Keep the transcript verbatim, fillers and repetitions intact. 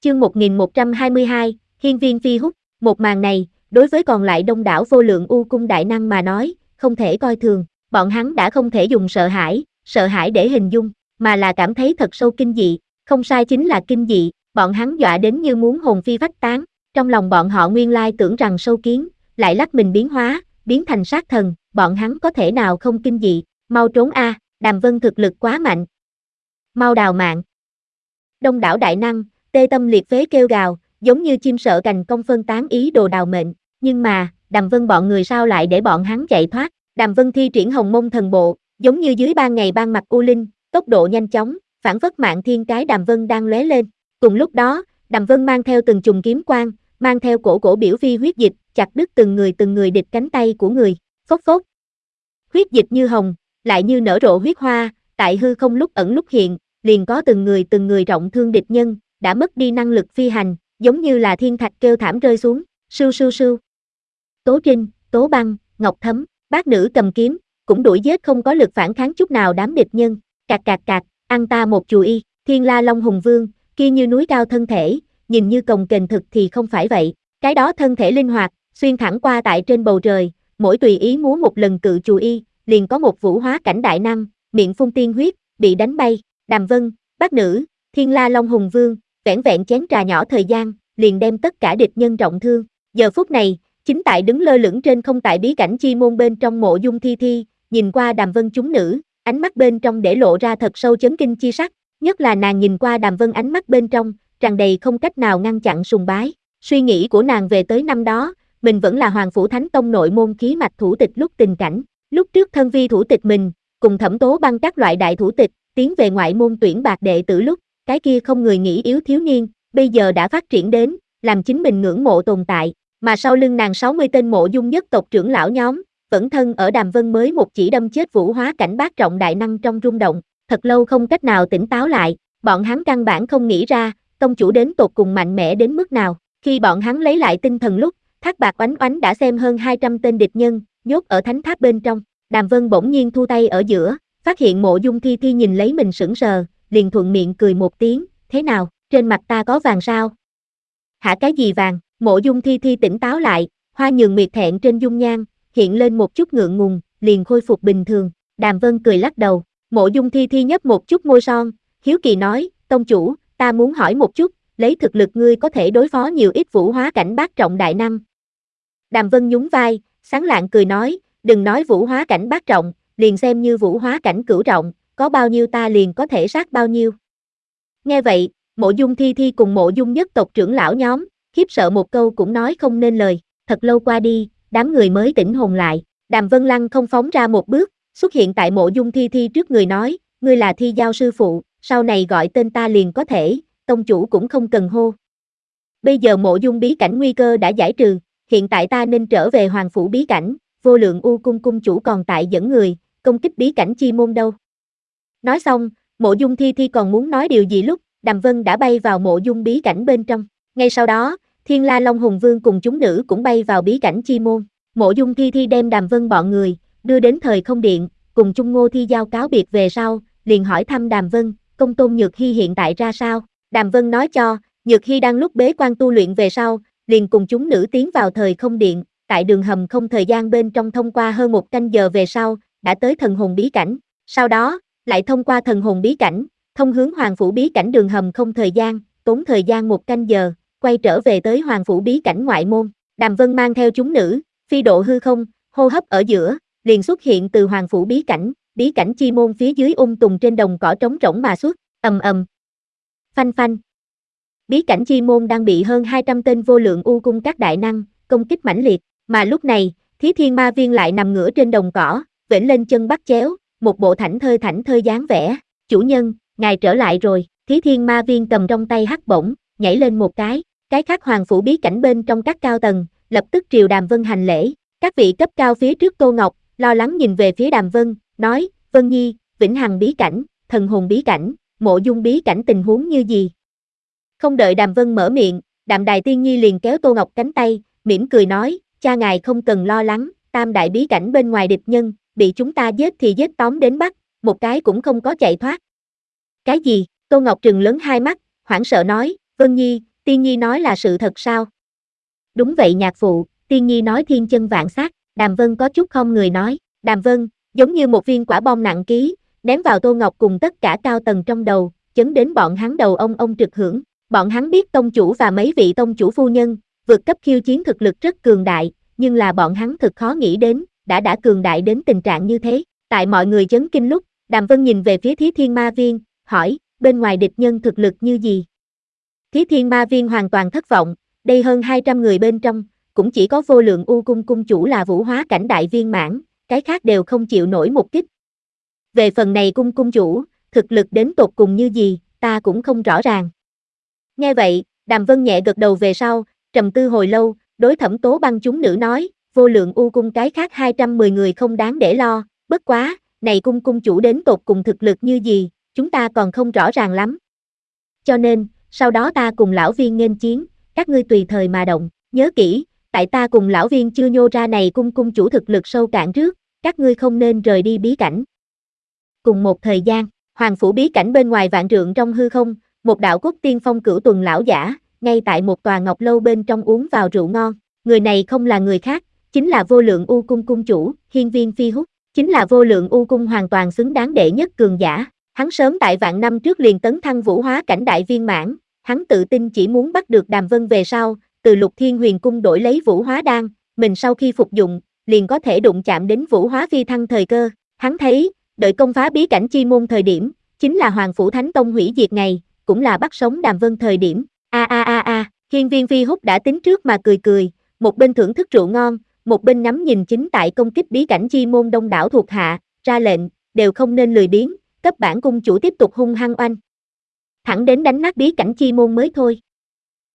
Chương một nghìn một trăm hai mươi hai, Hiên viên phi hút. Một màn này, đối với còn lại đông đảo vô lượng u cung đại năng mà nói, không thể coi thường. Bọn hắn đã không thể dùng sợ hãi, sợ hãi để hình dung, mà là cảm thấy thật sâu kinh dị. Không sai, chính là kinh dị. Bọn hắn dọa đến như muốn hồn phi phách tán. Trong lòng bọn họ nguyên lai tưởng rằng sâu kiến lại lắc mình biến hóa, biến thành sát thần, bọn hắn có thể nào không kinh dị. Mau trốn a, Đàm Vân thực lực quá mạnh. Mau đào mạng. Đông đảo đại năng tê tâm liệt phế kêu gào, giống như chim sợ cành cong phân tán ý đồ đào mệnh. Nhưng mà, Đàm Vân bọn người sao lại để bọn hắn chạy thoát? Đàm Vân thi triển Hồng Mông Thần Bộ, giống như dưới ban ngày ban mặt u linh, tốc độ nhanh chóng, phản phất mạng thiên cái Đàm Vân đang lóe lên. Cùng lúc đó, Đàm Vân mang theo từng chùm kiếm quang, mang theo cổ cổ biểu phi huyết dịch, chặt đứt từng người từng người địch cánh tay của người. Phốc phốc. Huyết dịch như hồng, lại như nở rộ huyết hoa, tại hư không lúc ẩn lúc hiện, liền có từng người từng người trọng thương địch nhân, đã mất đi năng lực phi hành, giống như là thiên thạch kêu thảm rơi xuống. Sưu sưu sưu. Tố Trinh, Tố Băng, Ngọc Thấm, bát nữ cầm kiếm, cũng đuổi giết không có lực phản kháng chút nào đám địch nhân. Cạc cạc cạc, ăn ta một chù y. Thiên La Long Hùng Vương, kia như núi cao thân thể, nhìn như cồng kềnh thực thì không phải vậy. Cái đó thân thể linh hoạt, xuyên thẳng qua tại trên bầu trời, mỗi tùy ý múa một lần cự chù y, liền có một vũ hóa cảnh đại năng, miệng phun tiên huyết, bị đánh bay. Đàm Vân, bát nữ, Thiên La Long Hùng Vương, vẻn vẹn chén trà nhỏ thời gian, liền đem tất cả địch nhân trọng thương. Giờ phút này, chính tại đứng lơ lửng trên không tại bí cảnh chi môn bên trong Mộ Dung Thi Thi, nhìn qua Đàm Vân chúng nữ, ánh mắt bên trong để lộ ra thật sâu chấn kinh chi sắc, nhất là nàng nhìn qua Đàm Vân ánh mắt bên trong, tràn đầy không cách nào ngăn chặn sùng bái. Suy nghĩ của nàng về tới năm đó, mình vẫn là Hoàng Phủ Thánh Tông nội môn khí mạch thủ tịch lúc tình cảnh, lúc trước thân vi thủ tịch mình, cùng Thẩm Tố Băng các loại đại thủ tịch, tiến về ngoại môn tuyển bạc đệ tử lúc, cái kia không người nghĩ yếu thiếu niên, bây giờ đã phát triển đến, làm chính mình ngưỡng mộ tồn tại, mà sau lưng nàng sáu mươi tên Mộ Dung nhất tộc trưởng lão nhóm, vẫn thân ở Đàm Vân mới một chỉ đâm chết vũ hóa cảnh bát trọng đại năng trong rung động, thật lâu không cách nào tỉnh táo lại, bọn hắn căn bản không nghĩ ra, tông chủ đến tột cùng mạnh mẽ đến mức nào. Khi bọn hắn lấy lại tinh thần lúc, Thác Bạc Oánh Oánh đã xem hơn hai trăm tên địch nhân, nhốt ở thánh tháp bên trong. Đàm Vân bỗng nhiên thu tay ở giữa, phát hiện Mộ Dung Thi Thi nhìn lấy mình sững sờ, liền thuận miệng cười một tiếng, thế nào, trên mặt ta có vàng sao? Hả, cái gì vàng? Mộ Dung Thi Thi tỉnh táo lại, hoa nhường nguyệt thẹn trên dung nhan, hiện lên một chút ngượng ngùng, liền khôi phục bình thường. Đàm Vân cười lắc đầu, Mộ Dung Thi Thi nhấp một chút môi son, hiếu kỳ nói, tông chủ, ta muốn hỏi một chút, lấy thực lực ngươi có thể đối phó nhiều ít vũ hóa cảnh bát trọng đại năng? Đàm Vân nhún vai, sáng lạng cười nói, đừng nói vũ hóa cảnh bát trọng, liền xem như vũ hóa cảnh cửu trọng, có bao nhiêu ta liền có thể sát bao nhiêu. Nghe vậy, Mộ Dung Thi Thi cùng Mộ Dung nhất tộc trưởng lão nhóm, khiếp sợ một câu cũng nói không nên lời. Thật lâu qua đi, đám người mới tỉnh hồn lại. Đàm Vân Lăng không phóng ra một bước, xuất hiện tại Mộ Dung Thi Thi trước người nói, ngươi là Thi Giao sư phụ, sau này gọi tên ta liền có thể, tông chủ cũng không cần hô. Bây giờ Mộ Dung bí cảnh nguy cơ đã giải trừ, hiện tại ta nên trở về Hoàng Phủ bí cảnh, Vô Lượng U cung cung chủ còn tại dẫn người, công kích bí cảnh chi môn đâu. Nói xong, Mộ Dung Thi Thi còn muốn nói điều gì lúc, Đàm Vân đã bay vào Mộ Dung bí cảnh bên trong. Ngay sau đó, Thiên La Long Hùng Vương cùng chúng nữ cũng bay vào bí cảnh chi môn. Mộ Dung Thi Thi đem Đàm Vân bọn người đưa đến Thời Không Điện, cùng Chung Ngô Thi Giao cáo biệt về sau, liền hỏi thăm Đàm Vân, công tôn Nhược Hy hiện tại ra sao. Đàm Vân nói cho, Nhược Hy đang lúc bế quan tu luyện về sau, liền cùng chúng nữ tiến vào Thời Không Điện, tại đường hầm không thời gian bên trong thông qua hơn một canh giờ về sau, đã tới thần hồn bí cảnh. Sau đó, lại thông qua thần hồn bí cảnh, thông hướng Hoàng Phủ bí cảnh đường hầm không thời gian, tốn thời gian một canh giờ, quay trở về tới Hoàng Phủ bí cảnh ngoại môn. Đàm Vân mang theo chúng nữ, phi độ hư không, hô hấp ở giữa, liền xuất hiện từ Hoàng Phủ bí cảnh, bí cảnh chi môn phía dưới ung tùng trên đồng cỏ trống rỗng mà xuất, ầm ầm. Phanh phanh. Bí cảnh chi môn đang bị hơn hai trăm tên vô lượng u cung các đại năng công kích mãnh liệt, mà lúc này, Thí Thiên Ma Viên lại nằm ngửa trên đồng cỏ, vểnh lên chân bắt chéo, một bộ thảnh thơi thảnh thơi dáng vẻ. Chủ nhân, ngài trở lại rồi. Thí Thiên Ma Viên cầm trong tay hắc bổng, nhảy lên một cái, cái khác Hoàng Phủ bí cảnh bên trong các cao tầng, lập tức triều Đàm Vân hành lễ. Các vị cấp cao phía trước Tô Ngọc, lo lắng nhìn về phía Đàm Vân, nói, Vân Nhi, Vĩnh Hằng bí cảnh, Thần Hồn bí cảnh, Mộ Dung bí cảnh tình huống như gì? Không đợi Đàm Vân mở miệng, Đạm Đài Tiên Nhi liền kéo Tô Ngọc cánh tay, mỉm cười nói, cha ngài không cần lo lắng, tam đại bí cảnh bên ngoài địch nhân, bị chúng ta giết thì giết tóm đến bắt, một cái cũng không có chạy thoát. Cái gì? Tô Ngọc trừng lớn hai mắt, hoảng sợ nói, Vân Nhi, Tiên Nhi nói là sự thật sao? Đúng vậy nhạc phụ, Tiên Nhi nói thiên chân vạn sát, Đàm Vân có chút không người nói, Đàm Vân, giống như một viên quả bom nặng ký, ném vào Tô Ngọc cùng tất cả cao tầng trong đầu, chấn đến bọn hắn đầu ông ông trực hưởng, bọn hắn biết tông chủ và mấy vị tông chủ phu nhân, vượt cấp khiêu chiến thực lực rất cường đại, nhưng là bọn hắn thực khó nghĩ đến, đã đã cường đại đến tình trạng như thế, tại mọi người chấn kinh lúc, Đàm Vân nhìn về phía Thí Thiên Ma Viên, hỏi, bên ngoài địch nhân thực lực như gì? Thí Thiên Ma Viên hoàn toàn thất vọng, đây hơn hai trăm người bên trong, cũng chỉ có Vô Lượng U Cung cung chủ là vũ hóa cảnh đại viên mãn, cái khác đều không chịu nổi một kích. Về phần này cung cung chủ, thực lực đến tột cùng như gì, ta cũng không rõ ràng. Nghe vậy, Đàm Vân nhẹ gật đầu về sau, trầm tư hồi lâu, đối Thẩm Tố Băng chúng nữ nói, Vô Lượng U Cung cái khác hai trăm mười người không đáng để lo, bất quá, này cung cung chủ đến tột cùng thực lực như gì, chúng ta còn không rõ ràng lắm. Cho nên, sau đó ta cùng lão viên nghênh chiến, các ngươi tùy thời mà động, nhớ kỹ, tại ta cùng lão viên chưa nhô ra này cung cung chủ thực lực sâu cạn trước, các ngươi không nên rời đi bí cảnh. Cùng một thời gian, Hoàng phủ bí cảnh bên ngoài vạn trượng trong hư không, một đạo cốt tiên phong cửu tuần lão giả, ngay tại một tòa ngọc lâu bên trong uống vào rượu ngon, người này không là người khác, chính là Vô Lượng U Cung cung chủ, Hiên Viên Phi Húc, chính là Vô Lượng U Cung hoàn toàn xứng đáng đệ nhất cường giả, hắn sớm tại vạn năm trước liền tấn thăng vũ hóa cảnh đại viên mãn, hắn tự tin chỉ muốn bắt được Đàm Vân về sau, từ Lục Thiên Huyền cung đổi lấy vũ hóa đan, mình sau khi phục dụng, liền có thể đụng chạm đến vũ hóa phi thăng thời cơ, hắn thấy, đợi công phá bí cảnh chi môn thời điểm, chính là Hoàng phủ Thánh Tông hủy diệt ngày, cũng là bắt sống Đàm Vân thời điểm, a a a a, Hiên Viên Phi Húc đã tính trước mà cười cười, một bên thưởng thức rượu ngon, một bên ngắm nhìn chính tại công kích bí cảnh chi môn đông đảo thuộc hạ, ra lệnh, đều không nên lười biếng, cấp bản cung chủ tiếp tục hung hăng oanh. Thẳng đến đánh nát bí cảnh chi môn mới thôi.